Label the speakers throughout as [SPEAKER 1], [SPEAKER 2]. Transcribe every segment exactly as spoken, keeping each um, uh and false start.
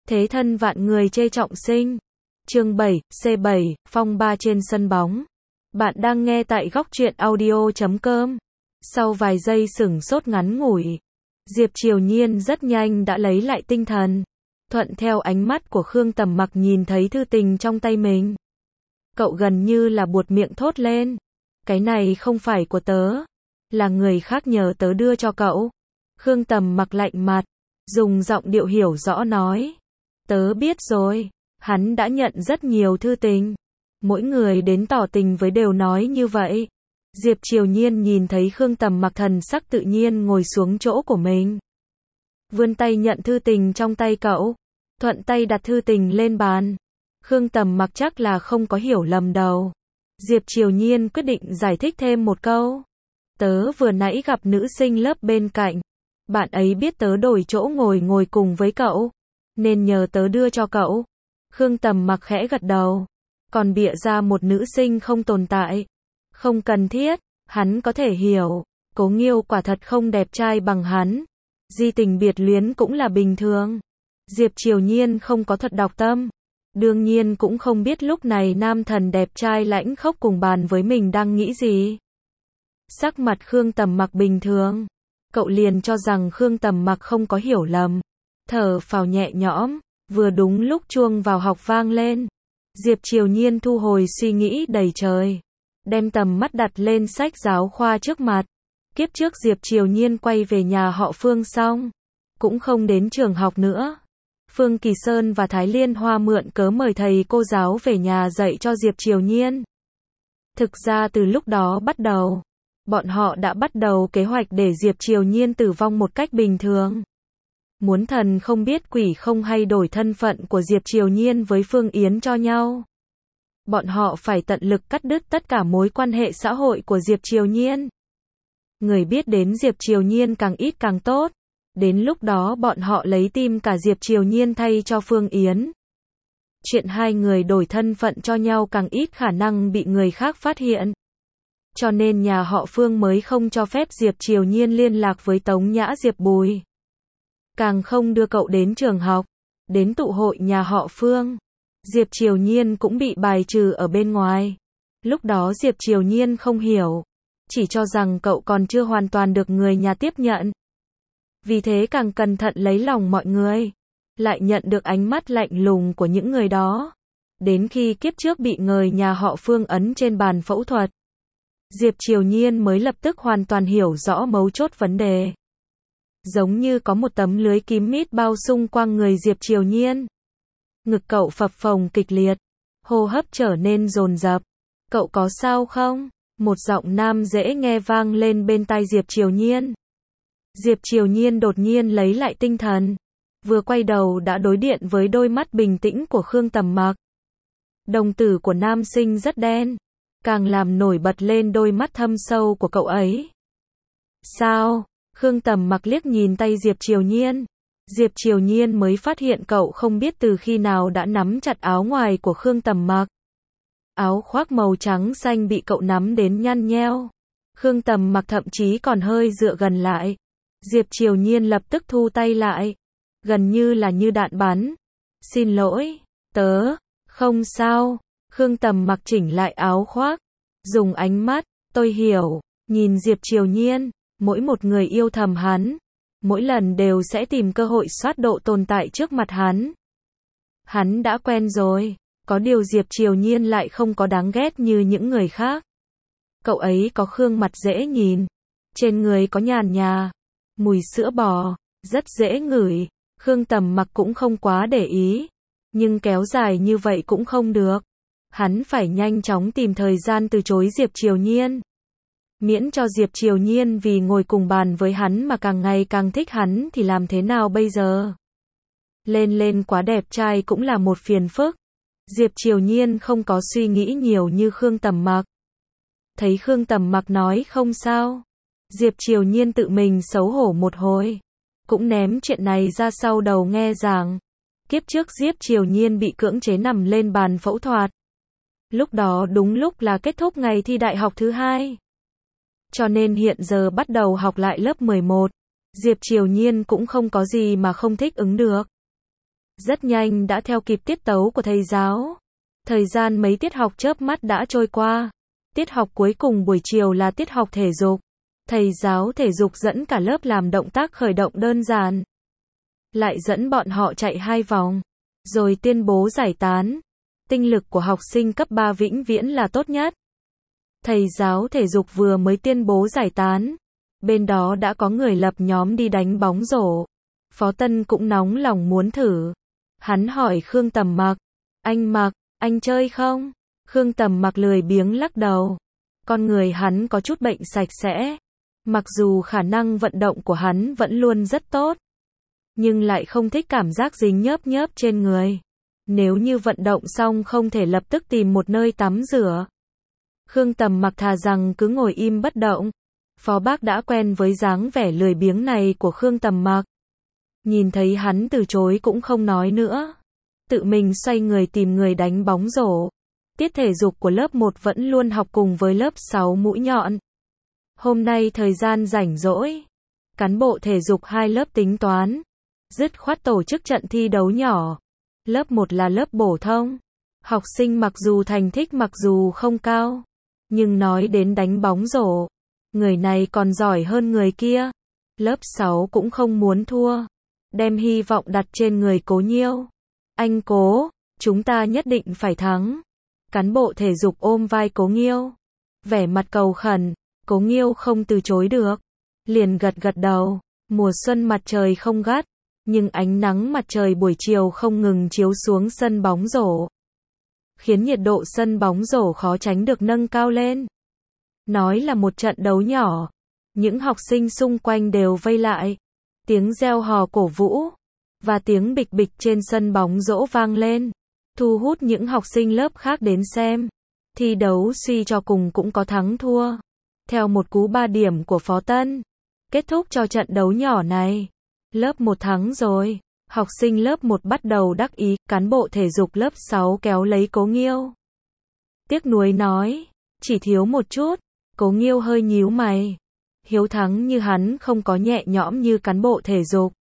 [SPEAKER 1] Thế thân vạn người chê trọng sinh. Chương bảy, C bảy, phong ba trên sân bóng. Bạn đang nghe tại góc truyện audio chấm com. Sau vài giây sửng sốt ngắn ngủi, Diệp Triều Nhiên rất nhanh đã lấy lại tinh thần. Thuận theo ánh mắt của Khương Tầm Mặc nhìn thấy thư tình trong tay mình. Cậu gần như là buột miệng thốt lên. Cái này không phải của tớ. Là người khác nhờ tớ đưa cho cậu. Khương Tầm Mặc lạnh mặt, dùng giọng điệu hiểu rõ nói. Tớ biết rồi. Hắn đã nhận rất nhiều thư tình. Mỗi người đến tỏ tình với đều nói như vậy. Diệp Triều Nhiên nhìn thấy Khương Tầm Mặc thần sắc tự nhiên ngồi xuống chỗ của mình. Vươn tay nhận thư tình trong tay cậu. Thuận tay đặt thư tình lên bàn. Khương Tầm Mặc chắc là không có hiểu lầm đâu. Diệp Triều Nhiên quyết định giải thích thêm một câu. Tớ vừa nãy gặp nữ sinh lớp bên cạnh. Bạn ấy biết tớ đổi chỗ ngồi ngồi cùng với cậu, nên nhờ tớ đưa cho cậu. Khương Tầm Mặc khẽ gật đầu. Còn bịa ra một nữ sinh không tồn tại. Không cần thiết, hắn có thể hiểu. Cố Nghiêu quả thật không đẹp trai bằng hắn. Di tình biệt luyến cũng là bình thường. Diệp Triều Nhiên không có thuật đọc tâm. Đương nhiên cũng không biết lúc này nam thần đẹp trai lãnh khốc cùng bàn với mình đang nghĩ gì. Sắc mặt Khương Tầm Mặc bình thường. Cậu liền cho rằng Khương Tầm Mặc không có hiểu lầm. Thở phào nhẹ nhõm. Vừa đúng lúc chuông vào học vang lên. Diệp Triều Nhiên thu hồi suy nghĩ đầy trời. Đem tầm mắt đặt lên sách giáo khoa trước mặt. Kiếp trước Diệp Triều Nhiên quay về nhà họ Phương xong, cũng không đến trường học nữa. Phương Kỳ Sơn và Thái Liên Hoa mượn cớ mời thầy cô giáo về nhà dạy cho Diệp Triều Nhiên. Thực ra từ lúc đó bắt đầu, bọn họ đã bắt đầu kế hoạch để Diệp Triều Nhiên tử vong một cách bình thường. Muốn thần không biết quỷ không hay đổi thân phận của Diệp Triều Nhiên với Phương Yến cho nhau. Bọn họ phải tận lực cắt đứt tất cả mối quan hệ xã hội của Diệp Triều Nhiên. Người biết đến Diệp Triều Nhiên càng ít càng tốt. Đến lúc đó bọn họ lấy tim cả Diệp Triều Nhiên thay cho Phương Yến. Chuyện hai người đổi thân phận cho nhau càng ít khả năng bị người khác phát hiện. Cho nên nhà họ Phương mới không cho phép Diệp Triều Nhiên liên lạc với Tống Nhã Diệp Bùi. Càng không đưa cậu đến trường học, đến tụ hội nhà họ Phương. Diệp Triều Nhiên cũng bị bài trừ ở bên ngoài. Lúc đó Diệp Triều Nhiên không hiểu, chỉ cho rằng cậu còn chưa hoàn toàn được người nhà tiếp nhận. Vì thế càng cẩn thận lấy lòng mọi người, lại nhận được ánh mắt lạnh lùng của những người đó. Đến khi kiếp trước bị người nhà họ Phương ấn trên bàn phẫu thuật, Diệp Triều Nhiên mới lập tức hoàn toàn hiểu rõ mấu chốt vấn đề. Giống như có một tấm lưới kín mít bao xung quanh người Diệp Triều Nhiên. Ngực cậu phập phồng kịch liệt, hô hấp trở nên dồn dập. Cậu có sao không? Một giọng nam dễ nghe vang lên bên tai Diệp Triều Nhiên. Diệp Triều Nhiên đột nhiên lấy lại tinh thần. Vừa quay đầu đã đối diện với đôi mắt bình tĩnh của Khương Tầm Mặc. Đồng tử của nam sinh rất đen, càng làm nổi bật lên đôi mắt thâm sâu của cậu ấy. Sao? Khương Tầm Mặc liếc nhìn tay Diệp Triều Nhiên. Diệp Triều Nhiên mới phát hiện cậu không biết từ khi nào đã nắm chặt áo ngoài của Khương Tầm Mặc. Áo khoác màu trắng xanh bị cậu nắm đến nhăn nheo. Khương Tầm Mặc thậm chí còn hơi dựa gần lại. Diệp Triều Nhiên lập tức thu tay lại, gần như là như đạn bắn. Xin lỗi, tớ, không sao. Khương Tầm Mặc chỉnh lại áo khoác, dùng ánh mắt, tôi hiểu, nhìn Diệp Triều Nhiên. Mỗi một người yêu thầm hắn, mỗi lần đều sẽ tìm cơ hội soát độ tồn tại trước mặt hắn. Hắn đã quen rồi, có điều Diệp Triều Nhiên lại không có đáng ghét như những người khác. Cậu ấy có gương mặt dễ nhìn, trên người có nhàn nhà, mùi sữa bò, rất dễ ngửi. Khương Tầm Mặc cũng không quá để ý, nhưng kéo dài như vậy cũng không được. Hắn phải nhanh chóng tìm thời gian từ chối Diệp Triều Nhiên. Miễn cho Diệp Triều Nhiên vì ngồi cùng bàn với hắn mà càng ngày càng thích hắn thì làm thế nào bây giờ? Lên lên quá đẹp trai cũng là một phiền phức. Diệp Triều Nhiên không có suy nghĩ nhiều như Khương Tầm Mặc. Thấy Khương Tầm Mặc nói không sao, Diệp Triều Nhiên tự mình xấu hổ một hồi, cũng ném chuyện này ra sau đầu nghe rằng kiếp trước Diệp Triều Nhiên bị cưỡng chế nằm lên bàn phẫu thuật. Lúc đó đúng lúc là kết thúc ngày thi đại học thứ hai. Cho nên hiện giờ bắt đầu học lại lớp mười một. Diệp Triều Nhiên cũng không có gì mà không thích ứng được. rất nhanh đã theo kịp tiết tấu của thầy giáo. Thời gian mấy tiết học chớp mắt đã trôi qua. Tiết học cuối cùng buổi chiều là tiết học thể dục. Thầy giáo thể dục dẫn cả lớp làm động tác khởi động đơn giản. Lại dẫn bọn họ chạy hai vòng. Rồi tuyên bố giải tán. Tinh lực của học sinh cấp ba vĩnh viễn là tốt nhất. Thầy giáo thể dục vừa mới tuyên bố giải tán. Bên đó đã có người lập nhóm đi đánh bóng rổ. Phó Tân cũng nóng lòng muốn thử. Hắn hỏi Khương Tầm Mặc. Anh Mặc, anh chơi không? Khương Tầm Mặc lười biếng lắc đầu. Con người hắn có chút bệnh sạch sẽ. Mặc dù khả năng vận động của hắn vẫn luôn rất tốt. Nhưng lại không thích cảm giác dính nhớp nhớp trên người. Nếu như vận động xong không thể lập tức tìm một nơi tắm rửa. Khương Tầm Mặc thà rằng cứ ngồi im bất động. Phó Bác đã quen với dáng vẻ lười biếng này của Khương Tầm Mặc. Nhìn thấy hắn từ chối cũng không nói nữa. Tự mình xoay người tìm người đánh bóng rổ. Tiết thể dục của lớp một vẫn luôn học cùng với lớp sáu mũi nhọn. Hôm nay thời gian rảnh rỗi. Cán bộ thể dục hai lớp tính toán. Dứt khoát tổ chức trận thi đấu nhỏ. Lớp một là lớp bổ thông. Học sinh mặc dù thành tích mặc dù không cao. Nhưng nói đến đánh bóng rổ. Người này còn giỏi hơn người kia. Lớp sáu cũng không muốn thua. Đem hy vọng đặt trên người Cố Nhiêu. Anh Cố, chúng ta nhất định phải thắng. Cán bộ thể dục ôm vai Cố Nhiêu. Vẻ mặt cầu khẩn, Cố Nhiêu không từ chối được. Liền gật gật đầu. Mùa xuân mặt trời không gắt. Nhưng ánh nắng mặt trời buổi chiều không ngừng chiếu xuống sân bóng rổ. Khiến nhiệt độ sân bóng rổ khó tránh được nâng cao lên. Nói là một trận đấu nhỏ. Những học sinh xung quanh đều vây lại. Tiếng reo hò cổ vũ. Và tiếng bịch bịch trên sân bóng rổ vang lên. Thu hút những học sinh lớp khác đến xem. Thi đấu suy cho cùng cũng có thắng thua. Theo một cú ba điểm của Phó Tân. Kết thúc cho trận đấu nhỏ này. Lớp một thắng rồi. Học sinh lớp một bắt đầu đắc ý. Cán bộ thể dục lớp sáu kéo lấy Cố Nhiêu. Tiếc nuối nói. Chỉ thiếu một chút. Cố Nhiêu hơi nhíu mày. Hiếu thắng như hắn không có nhẹ nhõm như cán bộ thể dục.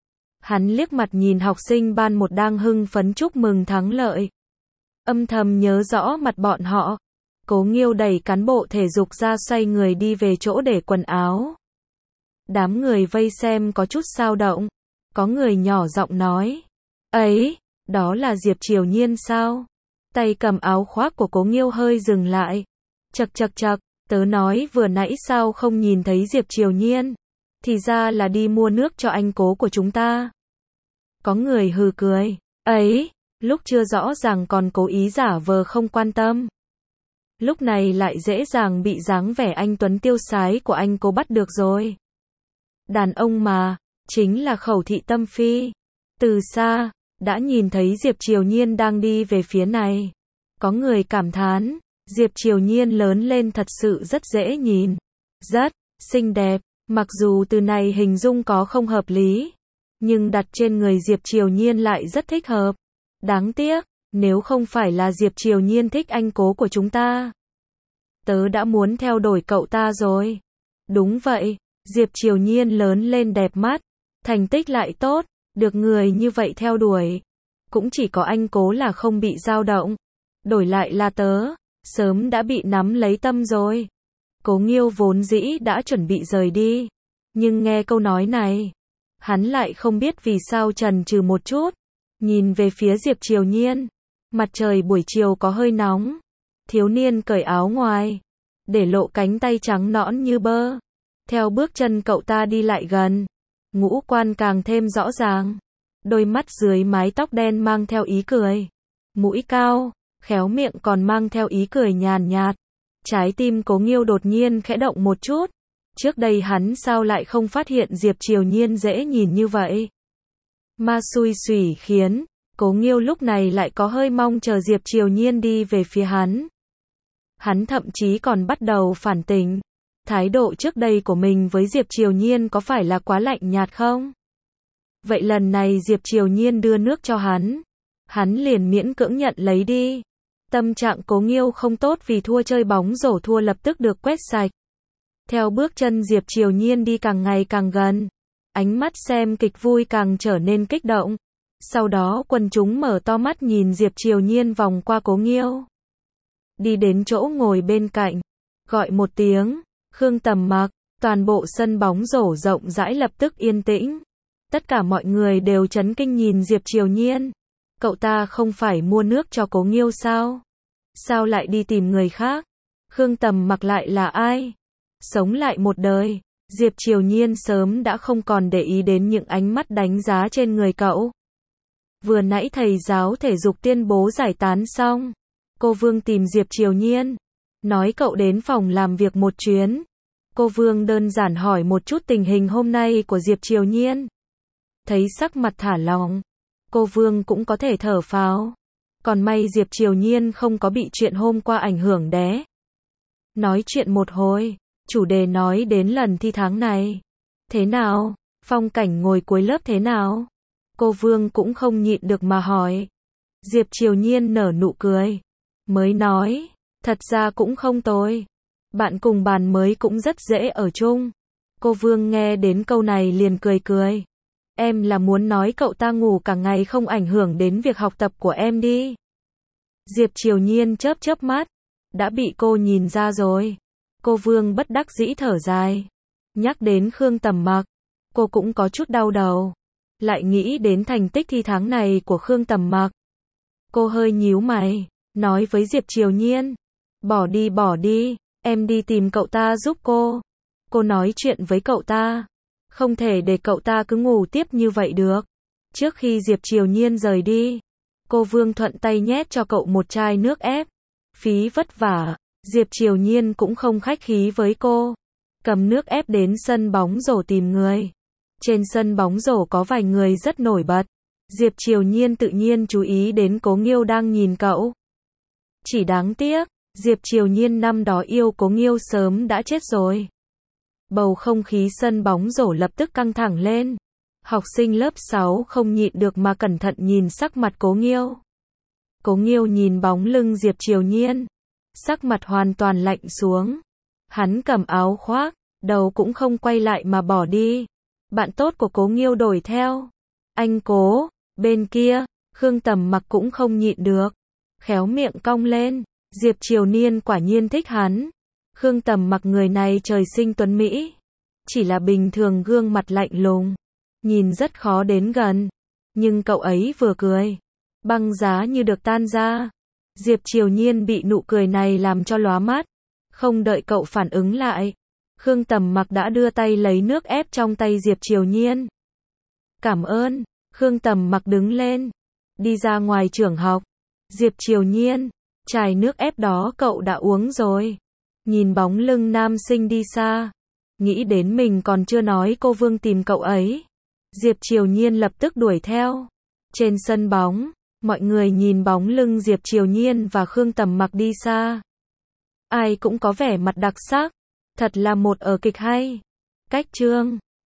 [SPEAKER 1] Hắn liếc mặt nhìn học sinh ban một đang hưng phấn chúc mừng thắng lợi. Âm thầm nhớ rõ mặt bọn họ. Cố Nhiêu đẩy cán bộ thể dục ra xoay người đi về chỗ để quần áo. Đám người vây xem có chút xao động. Có người nhỏ giọng nói. Ấy, đó là Diệp Triều Nhiên sao? Tay cầm áo khoác của Cố Nhiêu hơi dừng lại. Chậc chậc chậc, tớ nói vừa nãy sao không nhìn thấy Diệp Triều Nhiên? Thì ra là đi mua nước cho anh Cố của chúng ta. Có người hừ cười. Ấy, lúc chưa rõ ràng còn cố ý giả vờ không quan tâm. Lúc này lại dễ dàng bị dáng vẻ anh tuấn tiêu sái của anh Cố bắt được rồi. Đàn ông mà, chính là khẩu thị tâm phi. Từ xa, đã nhìn thấy Diệp Triều Nhiên đang đi về phía này. Có người cảm thán, Diệp Triều Nhiên lớn lên thật sự rất dễ nhìn. Rất xinh đẹp, mặc dù từ này hình dung có không hợp lý. Nhưng đặt trên người Diệp Triều Nhiên lại rất thích hợp. Đáng tiếc, nếu không phải là Diệp Triều Nhiên thích anh Cố của chúng ta. Tớ đã muốn theo đuổi cậu ta rồi. Đúng vậy, Diệp Triều Nhiên lớn lên đẹp mắt. Thành tích lại tốt, được người như vậy theo đuổi. Cũng chỉ có anh Cố là không bị dao động. Đổi lại là tớ, sớm đã bị nắm lấy tâm rồi. Cố Nhiêu vốn dĩ đã chuẩn bị rời đi. Nhưng nghe câu nói này, hắn lại không biết vì sao chần chừ một chút. Nhìn về phía Diệp Triều Nhiên. Mặt trời buổi chiều có hơi nóng. Thiếu niên cởi áo ngoài. Để lộ cánh tay trắng nõn như bơ. Theo bước chân cậu ta đi lại gần. Ngũ quan càng thêm rõ ràng. Đôi mắt dưới mái tóc đen mang theo ý cười. Mũi cao, khéo miệng còn mang theo ý cười nhàn nhạt. Trái tim Cố Nhiêu đột nhiên khẽ động một chút. Trước đây hắn sao lại không phát hiện Diệp Triều Nhiên dễ nhìn như vậy. Mà xui xủi khiến Cố Nhiêu lúc này lại có hơi mong chờ Diệp Triều Nhiên đi về phía hắn. Hắn thậm chí còn bắt đầu phản tỉnh. Thái độ trước đây của mình với Diệp Triều Nhiên có phải là quá lạnh nhạt không? Vậy lần này Diệp Triều Nhiên đưa nước cho hắn. Hắn liền miễn cưỡng nhận lấy đi. Tâm trạng Cố Nhiêu không tốt vì thua chơi bóng rổ thua lập tức được quét sạch. Theo bước chân Diệp Triều Nhiên đi càng ngày càng gần. Ánh mắt xem kịch vui càng trở nên kích động. Sau đó quần chúng mở to mắt nhìn Diệp Triều Nhiên vòng qua Cố Nghiêu. Đi đến chỗ ngồi bên cạnh. Gọi một tiếng. Khương Tầm Mặc. Toàn bộ sân bóng rổ rộng rãi lập tức yên tĩnh. Tất cả mọi người đều chấn kinh nhìn Diệp Triều Nhiên. Cậu ta không phải mua nước cho Cố Nghiêu sao? Sao lại đi tìm người khác? Khương Tầm Mặc lại là ai? Sống lại một đời. Diệp Triều Nhiên sớm đã không còn để ý đến những ánh mắt đánh giá trên người cậu. Vừa nãy thầy giáo thể dục tuyên bố giải tán xong. Cô Vương tìm Diệp Triều Nhiên. Nói cậu đến phòng làm việc một chuyến. Cô Vương đơn giản hỏi một chút tình hình hôm nay của Diệp Triều Nhiên. Thấy sắc mặt thả lỏng. Cô Vương cũng có thể thở phào. Còn may Diệp Triều Nhiên không có bị chuyện hôm qua ảnh hưởng đé. Nói chuyện một hồi. Chủ đề nói đến lần thi tháng này. Thế nào? Phong cảnh ngồi cuối lớp thế nào? Cô Vương cũng không nhịn được mà hỏi. Diệp Triều Nhiên nở nụ cười. Mới nói. Thật ra cũng không tồi. Bạn cùng bàn mới cũng rất dễ ở chung. Cô Vương nghe đến câu này liền cười cười. Em là muốn nói cậu ta ngủ cả ngày không ảnh hưởng đến việc học tập của em đi. Diệp Triều Nhiên chớp chớp mắt. Đã bị cô nhìn ra rồi. Cô Vương bất đắc dĩ thở dài. Nhắc đến Khương Tầm Mặc. Cô cũng có chút đau đầu. Lại nghĩ đến thành tích thi tháng này của Khương Tầm Mặc. Cô hơi nhíu mày. Nói với Diệp Triều Nhiên. Bỏ đi bỏ đi. Em đi tìm cậu ta giúp cô. Cô nói chuyện với cậu ta. Không thể để cậu ta cứ ngủ tiếp như vậy được. Trước khi Diệp Triều Nhiên rời đi. Cô Vương thuận tay nhét cho cậu một chai nước ép. Phí vất vả. Diệp Triều Nhiên cũng không khách khí với cô. Cầm nước ép đến sân bóng rổ tìm người. Trên sân bóng rổ có vài người rất nổi bật. Diệp Triều Nhiên tự nhiên chú ý đến Cố Nghiêu đang nhìn cậu. Chỉ đáng tiếc, Diệp Triều Nhiên năm đó yêu Cố Nghiêu sớm đã chết rồi. Bầu không khí sân bóng rổ lập tức căng thẳng lên. Học sinh lớp sáu không nhịn được mà cẩn thận nhìn sắc mặt Cố Nghiêu. Cố Nghiêu nhìn bóng lưng Diệp Triều Nhiên. Sắc mặt hoàn toàn lạnh xuống. Hắn cầm áo khoác, đầu cũng không quay lại mà bỏ đi. Bạn tốt của Cố Nghiêu đuổi theo. Anh Cố, bên kia, Khương Tầm Mặc cũng không nhịn được. Khéo miệng cong lên. Diệp Triều Nhiên quả nhiên thích hắn. Khương Tầm Mặc người này trời sinh tuấn Mỹ. Chỉ là bình thường gương mặt lạnh lùng. Nhìn rất khó đến gần. Nhưng cậu ấy vừa cười. Băng giá như được tan ra. Diệp Triều Nhiên bị nụ cười này làm cho lóa mắt. Không đợi cậu phản ứng lại. Khương Tầm Mặc đã đưa tay lấy nước ép trong tay Diệp Triều Nhiên. Cảm ơn. Khương Tầm Mặc đứng lên. Đi ra ngoài trường học. Diệp Triều Nhiên. Chai nước ép đó cậu đã uống rồi. Nhìn bóng lưng nam sinh đi xa. Nghĩ đến mình còn chưa nói cô Vương tìm cậu ấy. Diệp Triều Nhiên lập tức đuổi theo. Trên sân bóng. Mọi người nhìn bóng lưng Diệp Triều Nhiên và Khương Tầm Mặc đi xa. Ai cũng có vẻ mặt đặc sắc. Thật là một ở kịch hay. Cách chương